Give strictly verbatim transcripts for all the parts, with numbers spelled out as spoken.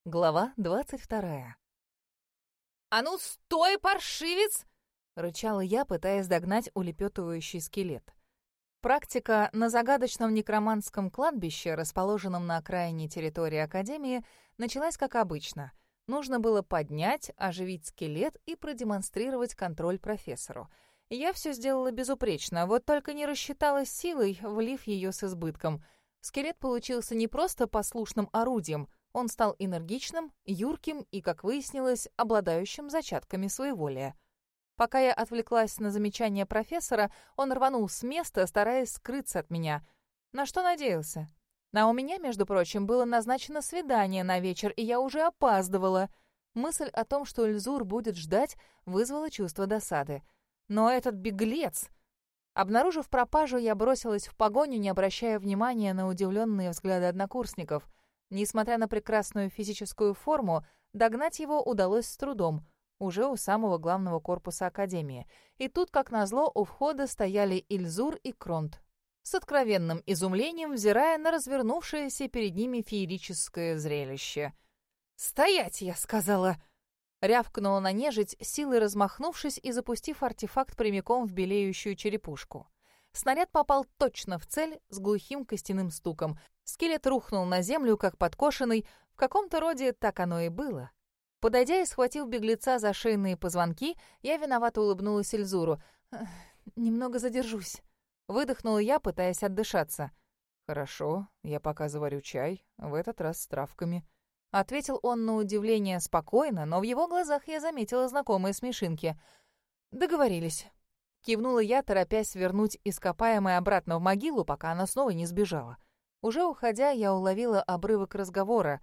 Глава двадцать вторая. «А ну, стой, паршивец!» — рычала я, пытаясь догнать улепетывающий скелет. Практика на загадочном некроманском кладбище, расположенном на окраине территории Академии, началась как обычно. Нужно было поднять, оживить скелет и продемонстрировать контроль профессору. Я все сделала безупречно, вот только не рассчиталась силой, влив ее с избытком. Скелет получился не просто послушным орудием, он стал энергичным, юрким и, как выяснилось, обладающим зачатками своеволия. Пока я отвлеклась на замечание профессора, он рванул с места, стараясь скрыться от меня. На что надеялся? А у меня, между прочим, было назначено свидание на вечер, и я уже опаздывала. Мысль о том, что Эльзур будет ждать, вызвала чувство досады. Но этот беглец... Обнаружив пропажу, я бросилась в погоню, не обращая внимания на удивленные взгляды однокурсников. Несмотря на прекрасную физическую форму, догнать его удалось с трудом, уже у самого главного корпуса Академии. И тут, как назло, у входа стояли Эльзур и Кронт, с откровенным изумлением взирая на развернувшееся перед ними феерическое зрелище. «Стоять!» — я сказала. Рявкнула на нежить, силой размахнувшись и запустив артефакт прямиком в белеющую черепушку. Снаряд попал точно в цель с глухим костяным стуком. Скелет рухнул на землю, как подкошенный. В каком-то роде так оно и было. Подойдя и схватив беглеца за шейные позвонки, я виновато улыбнулась Эльзуру. «Немного задержусь», — выдохнула я, пытаясь отдышаться. «Хорошо, я пока заварю чай, в этот раз с травками», — ответил он на удивление спокойно, но в его глазах я заметила знакомые смешинки. «Договорились». Кивнула я, торопясь вернуть ископаемое обратно в могилу, пока она снова не сбежала. Уже уходя, я уловила обрывок разговора.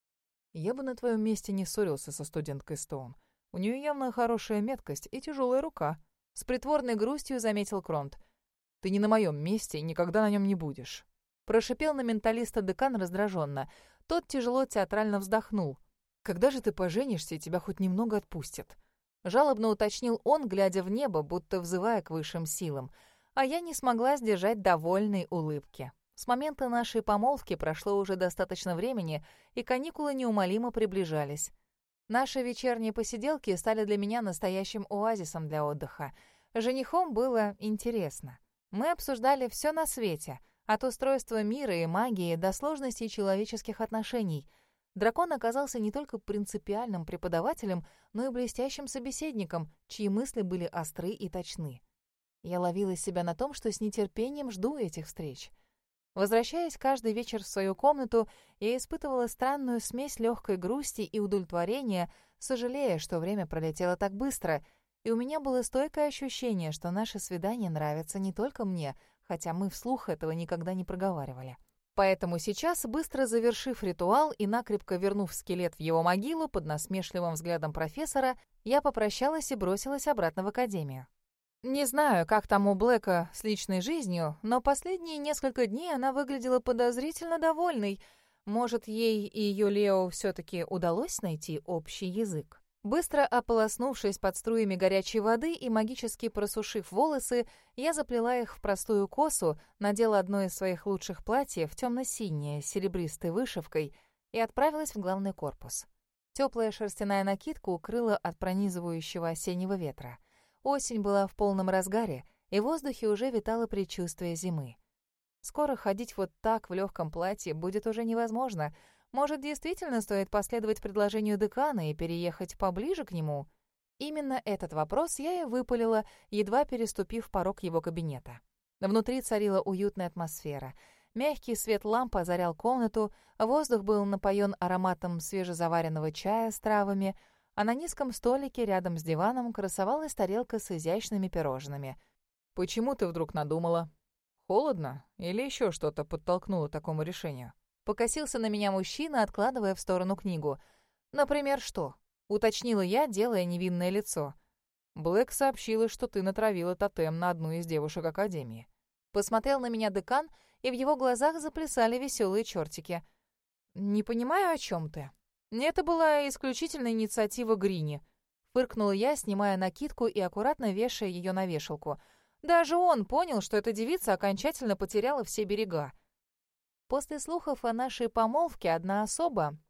«Я бы на твоем месте не ссорился со студенткой Стоун. У нее явно хорошая меткость и тяжелая рука», — с притворной грустью заметил Кронт. «Ты не на моем месте и никогда на нем не будешь». Прошипел на менталиста декан раздраженно. Тот тяжело театрально вздохнул. «Когда же ты поженишься, и тебя хоть немного отпустят?» Жалобно уточнил он, глядя в небо, будто взывая к высшим силам. А я не смогла сдержать довольной улыбки. С момента нашей помолвки прошло уже достаточно времени, и каникулы неумолимо приближались. Наши вечерние посиделки стали для меня настоящим оазисом для отдыха. Женихом было интересно. Мы обсуждали все на свете, от устройства мира и магии до сложностей человеческих отношений. Дракон оказался не только принципиальным преподавателем, но и блестящим собеседником, чьи мысли были остры и точны. Я ловила себя на том, что с нетерпением жду этих встреч. Возвращаясь каждый вечер в свою комнату, я испытывала странную смесь легкой грусти и удовлетворения, сожалея, что время пролетело так быстро, и у меня было стойкое ощущение, что наше свидание нравится не только мне, хотя мы вслух этого никогда не проговаривали. Поэтому сейчас, быстро завершив ритуал и накрепко вернув скелет в его могилу под насмешливым взглядом профессора, я попрощалась и бросилась обратно в академию. Не знаю, как там у Блэка с личной жизнью, но последние несколько дней она выглядела подозрительно довольной. Может, ей и ее Лео все-таки удалось найти общий язык? Быстро ополоснувшись под струями горячей воды и магически просушив волосы, я заплела их в простую косу, надела одно из своих лучших платьев, темно-синее, с серебристой вышивкой, и отправилась в главный корпус. Теплая шерстяная накидка укрыла от пронизывающего осеннего ветра. Осень была в полном разгаре, и в воздухе уже витало предчувствие зимы. Скоро ходить вот так в легком платье будет уже невозможно. Может, действительно стоит последовать предложению декана и переехать поближе к нему? Именно этот вопрос я и выпалила, едва переступив порог его кабинета. Внутри царила уютная атмосфера. Мягкий свет ламп озарял комнату, воздух был напоен ароматом свежезаваренного чая с травами, а на низком столике рядом с диваном красовалась тарелка с изящными пирожными. «Почему ты вдруг надумала? Холодно? Или еще что-то подтолкнуло к такому решению?» Покосился на меня мужчина, откладывая в сторону книгу. «Например, что?» — уточнила я, делая невинное лицо. «Блэк сообщила, что ты натравила тотем на одну из девушек Академии». Посмотрел на меня декан, и в его глазах заплясали веселые чертики. «Не понимаю, о чем ты. Это была исключительно инициатива Грини». Фыркнула я, снимая накидку и аккуратно вешая ее на вешалку. Даже он понял, что эта девица окончательно потеряла все берега. После слухов о нашей помолвке одна особа,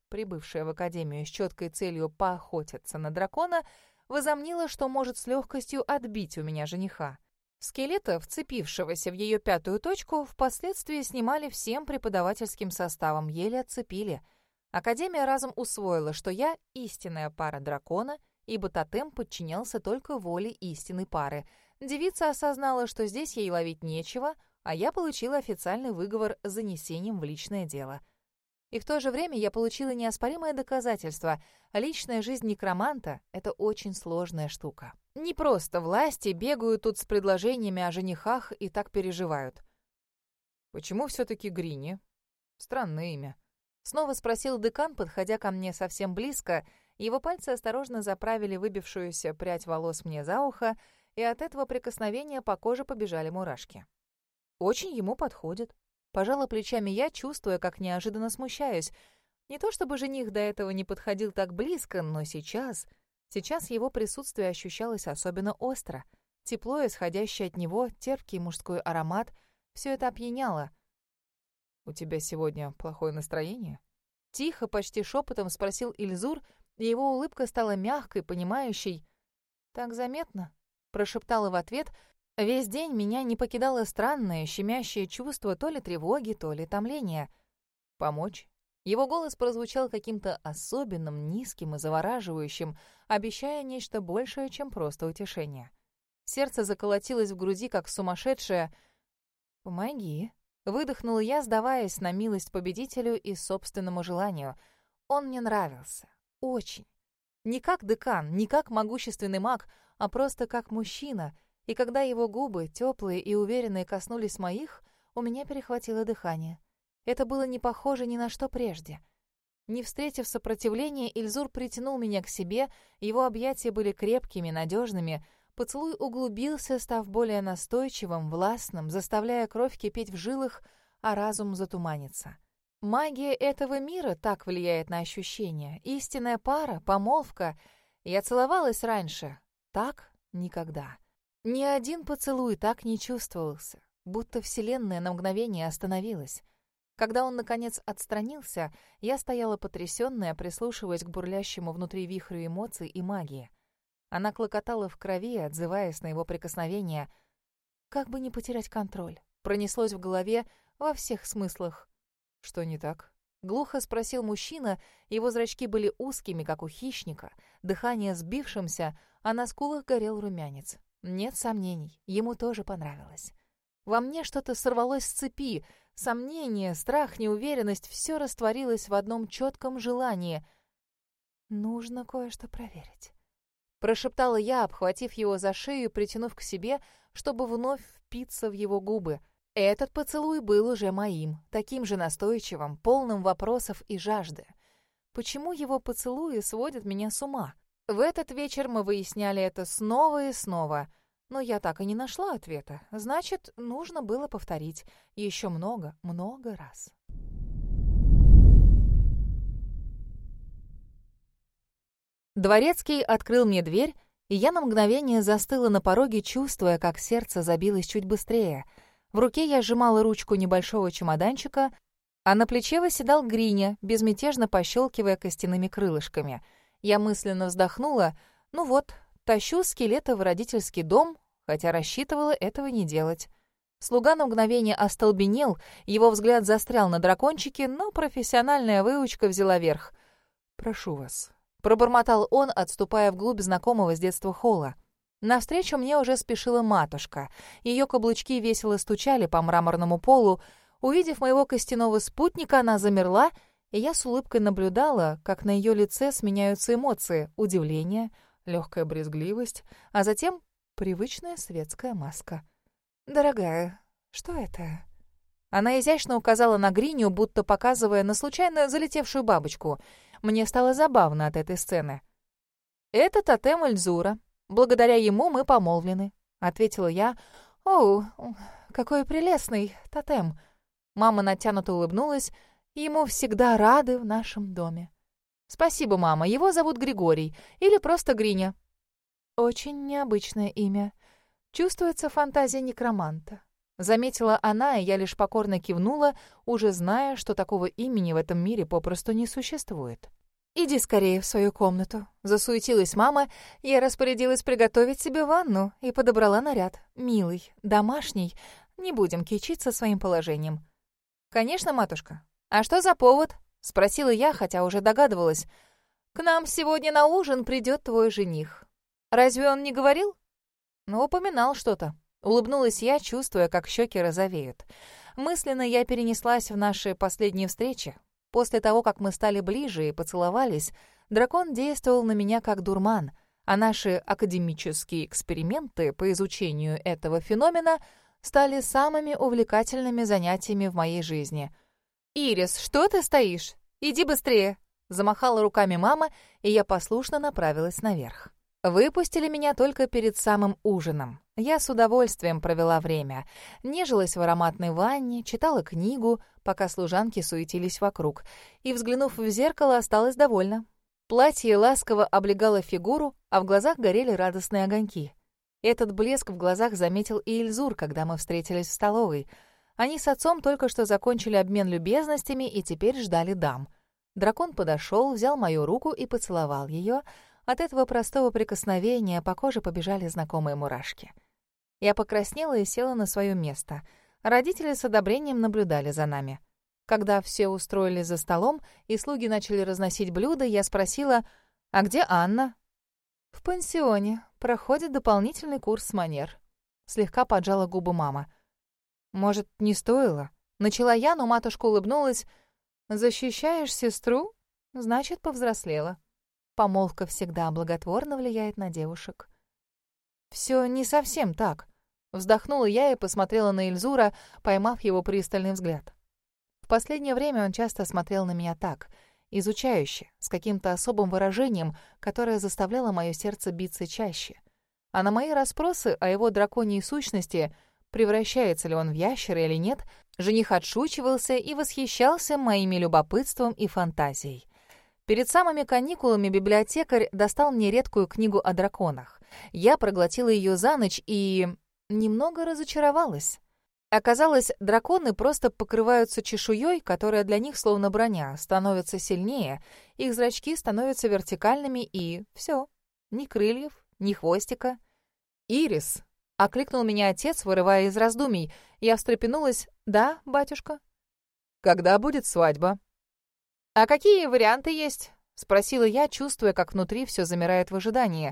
прибывшая в академию с четкой целью поохотиться на дракона, возомнила, что может с легкостью отбить у меня жениха. Скелета, вцепившегося в ее пятую точку, впоследствии снимали всем преподавательским составом, еле отцепили. Академия разом усвоила, что я истинная пара дракона, ибо тотем подчинялся только воле истинной пары. Девица осознала, что здесь ей ловить нечего, а я получила официальный выговор с занесением в личное дело. И в то же время я получила неоспоримое доказательство. Личная жизнь некроманта — это очень сложная штука. Не просто власти бегают тут с предложениями о женихах и так переживают. «Почему все-таки Грини? Странное имя». Снова спросил декан, подходя ко мне совсем близко. Его пальцы осторожно заправили выбившуюся прядь волос мне за ухо, и от этого прикосновения по коже побежали мурашки. «Очень ему подходит». Пожала плечами я, чувствуя, как неожиданно смущаюсь. Не то чтобы жених до этого не подходил так близко, но сейчас... Сейчас его присутствие ощущалось особенно остро. Тепло, исходящее от него, терпкий мужской аромат — все это опьяняло. «У тебя сегодня плохое настроение?» Тихо, почти шепотом спросил Ильзур, и его улыбка стала мягкой, понимающей. «Так заметно?» — прошептала в ответ. Весь день меня не покидало странное, щемящее чувство то ли тревоги, то ли томления. «Помочь?» Его голос прозвучал каким-то особенным, низким и завораживающим, обещая нечто большее, чем просто утешение. Сердце заколотилось в груди, как сумасшедшее. «Помоги!» — выдохнула я, сдаваясь на милость победителю и собственному желанию. Он мне нравился. Очень. Не как декан, не как могущественный маг, а просто как мужчина. И когда его губы, теплые и уверенные, коснулись моих, у меня перехватило дыхание. Это было не похоже ни на что прежде. Не встретив сопротивления, Ильзур притянул меня к себе, его объятия были крепкими, надежными. Поцелуй углубился, став более настойчивым, властным, заставляя кровь кипеть в жилах, а разум затуманиться. Магия этого мира так влияет на ощущения. Истинная пара, помолвка. Я целовалась раньше. Так никогда. Ни один поцелуй так не чувствовался, будто вселенная на мгновение остановилась. Когда он, наконец, отстранился, я стояла потрясённая, прислушиваясь к бурлящему внутри вихрю эмоций и магии. Она клокотала в крови, отзываясь на его прикосновение. Как бы не потерять контроль. Пронеслось в голове во всех смыслах. «Что не так?» — глухо спросил мужчина. Его зрачки были узкими, как у хищника, дыхание сбившимся, а на скулах горел румянец. Нет сомнений, ему тоже понравилось. Во мне что-то сорвалось с цепи. Сомнение, страх, неуверенность — все растворилось в одном четком желании. «Нужно кое-что проверить», — прошептала я, обхватив его за шею, притянув к себе, чтобы вновь впиться в его губы. Этот поцелуй был уже моим, таким же настойчивым, полным вопросов и жажды. Почему его поцелуи сводят меня с ума? В этот вечер мы выясняли это снова и снова, но я так и не нашла ответа. Значит, нужно было повторить еще много, много раз. Дворецкий открыл мне дверь, и я на мгновение застыла на пороге, чувствуя, как сердце забилось чуть быстрее. В руке я сжимала ручку небольшого чемоданчика, а на плече восседал Гриня, безмятежно пощелкивая костяными крылышками. Я мысленно вздохнула. Ну вот, тащу скелета в родительский дом, хотя рассчитывала этого не делать. Слуга на мгновение остолбенел, его взгляд застрял на дракончике, но профессиональная выучка взяла верх. «Прошу вас», — пробормотал он, отступая вглубь знакомого с детства холла. Навстречу мне уже спешила матушка. Ее каблучки весело стучали по мраморному полу. Увидев моего костяного спутника, она замерла, и я с улыбкой наблюдала, как на ее лице сменяются эмоции: удивление, легкая брезгливость, а затем привычная светская маска. «Дорогая, что это?» Она изящно указала на Гриню, будто показывая на случайно залетевшую бабочку. Мне стало забавно от этой сцены. «Это тотем Ильзура. Благодаря ему мы помолвлены», — ответила я. «Оу, какой прелестный тотем!» Мама натянуто улыбнулась. «Ему всегда рады в нашем доме». «Спасибо, мама. Его зовут Григорий. Или просто Гриня». «Очень необычное имя. Чувствуется фантазия некроманта». Заметила она, и я лишь покорно кивнула, уже зная, что такого имени в этом мире попросту не существует. «Иди скорее в свою комнату», — засуетилась мама. Я распорядилась приготовить себе ванну и подобрала наряд. Милый, домашний. Не будем кичиться своим положением. «Конечно, матушка. А что за повод?» — спросила я, хотя уже догадывалась. «К нам сегодня на ужин придет твой жених. Разве он не говорил?» «Ну, упоминал что-то». Улыбнулась я, чувствуя, как щеки розовеют. Мысленно я перенеслась в наши последние встречи. После того, как мы стали ближе и поцеловались, дракон действовал на меня как дурман, а наши академические эксперименты по изучению этого феномена стали самыми увлекательными занятиями в моей жизни. «Ирис, что ты стоишь? Иди быстрее!» Замахала руками мама, и я послушно направилась наверх. Выпустили меня только перед самым ужином. Я с удовольствием провела время. Нежилась в ароматной ванне, читала книгу, пока служанки суетились вокруг, и, взглянув в зеркало, осталась довольна. Платье ласково облегало фигуру, а в глазах горели радостные огоньки. Этот блеск в глазах заметил и Ильзур, когда мы встретились в столовой. Они с отцом только что закончили обмен любезностями и теперь ждали дам. Дракон подошел, взял мою руку и поцеловал ее. От этого простого прикосновения по коже побежали знакомые мурашки. Я покраснела и села на свое место. Родители с одобрением наблюдали за нами. Когда все устроились за столом и слуги начали разносить блюда, я спросила: «А где Анна?» «В пансионе. Проходит дополнительный курс манер». Слегка поджала губы мама. «Может, не стоило?» Начала я, но матушка улыбнулась. «Защищаешь сестру? Значит, повзрослела». Помолвка всегда благотворно влияет на девушек. «Все не совсем так», — вздохнула я и посмотрела на Ильзура, поймав его пристальный взгляд. В последнее время он часто смотрел на меня так, изучающе, с каким-то особым выражением, которое заставляло мое сердце биться чаще. А на мои расспросы о его драконьей сущности, превращается ли он в ящера или нет, жених отшучивался и восхищался моими любопытством и фантазией. Перед самыми каникулами библиотекарь достал мне редкую книгу о драконах. Я проглотила ее за ночь и немного разочаровалась. Оказалось, драконы просто покрываются чешуей, которая для них словно броня, становятся сильнее, их зрачки становятся вертикальными и все. Ни крыльев, ни хвостика. «Ирис!» — окликнул меня отец, вырывая из раздумий. Я встрепенулась. «Да, батюшка?» «Когда будет свадьба?» «А какие варианты есть?» — спросила я, чувствуя, как внутри все замирает в ожидании.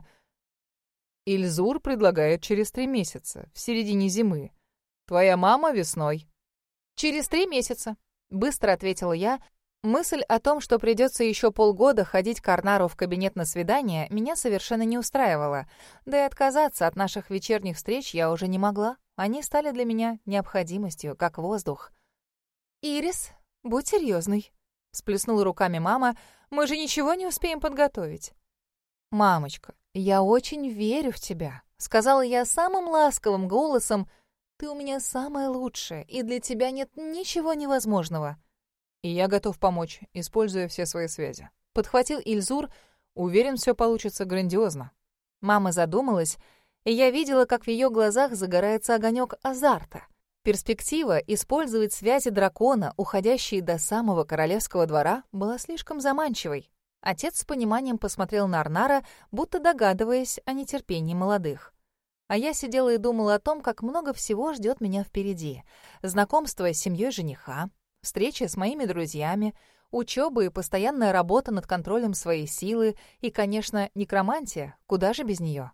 «Ильзур предлагает через три месяца, в середине зимы. Твоя мама весной». «Через три месяца», — быстро ответила я. Мысль о том, что придется еще полгода ходить к Арнару в кабинет на свидание, меня совершенно не устраивала. Да и отказаться от наших вечерних встреч я уже не могла. Они стали для меня необходимостью, как воздух. «Ирис, будь серьезной», — сплеснула руками мама. «Мы же ничего не успеем подготовить». «Мамочка, я очень верю в тебя», — сказала я самым ласковым голосом. «Ты у меня самая лучшая, и для тебя нет ничего невозможного». «И я готов помочь, используя все свои связи». Подхватил Ильзур. «Уверен, все получится грандиозно». Мама задумалась, и я видела, как в ее глазах загорается огонек азарта. Перспектива использовать связи дракона, уходящие до самого королевского двора, была слишком заманчивой. Отец с пониманием посмотрел на Арнара, будто догадываясь о нетерпении молодых. А я сидела и думала о том, как много всего ждет меня впереди. Знакомство с семьей жениха, встречи с моими друзьями, учеба и постоянная работа над контролем своей силы и, конечно, некромантия, куда же без нее.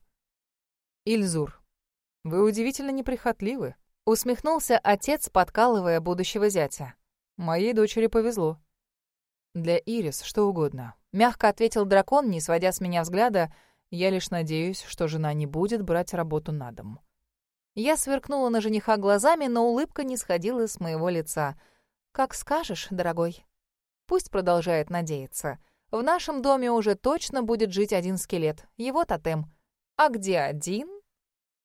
«Ильзур, вы удивительно неприхотливы», — усмехнулся отец, подкалывая будущего зятя. «Моей дочери повезло». «Для Ирис что угодно», — мягко ответил дракон, не сводя с меня взгляда. «Я лишь надеюсь, что жена не будет брать работу на дом». Я сверкнула на жениха глазами, но улыбка не сходила с моего лица. «Как скажешь, дорогой». Пусть продолжает надеяться. В нашем доме уже точно будет жить один скелет, его тотем. А где один,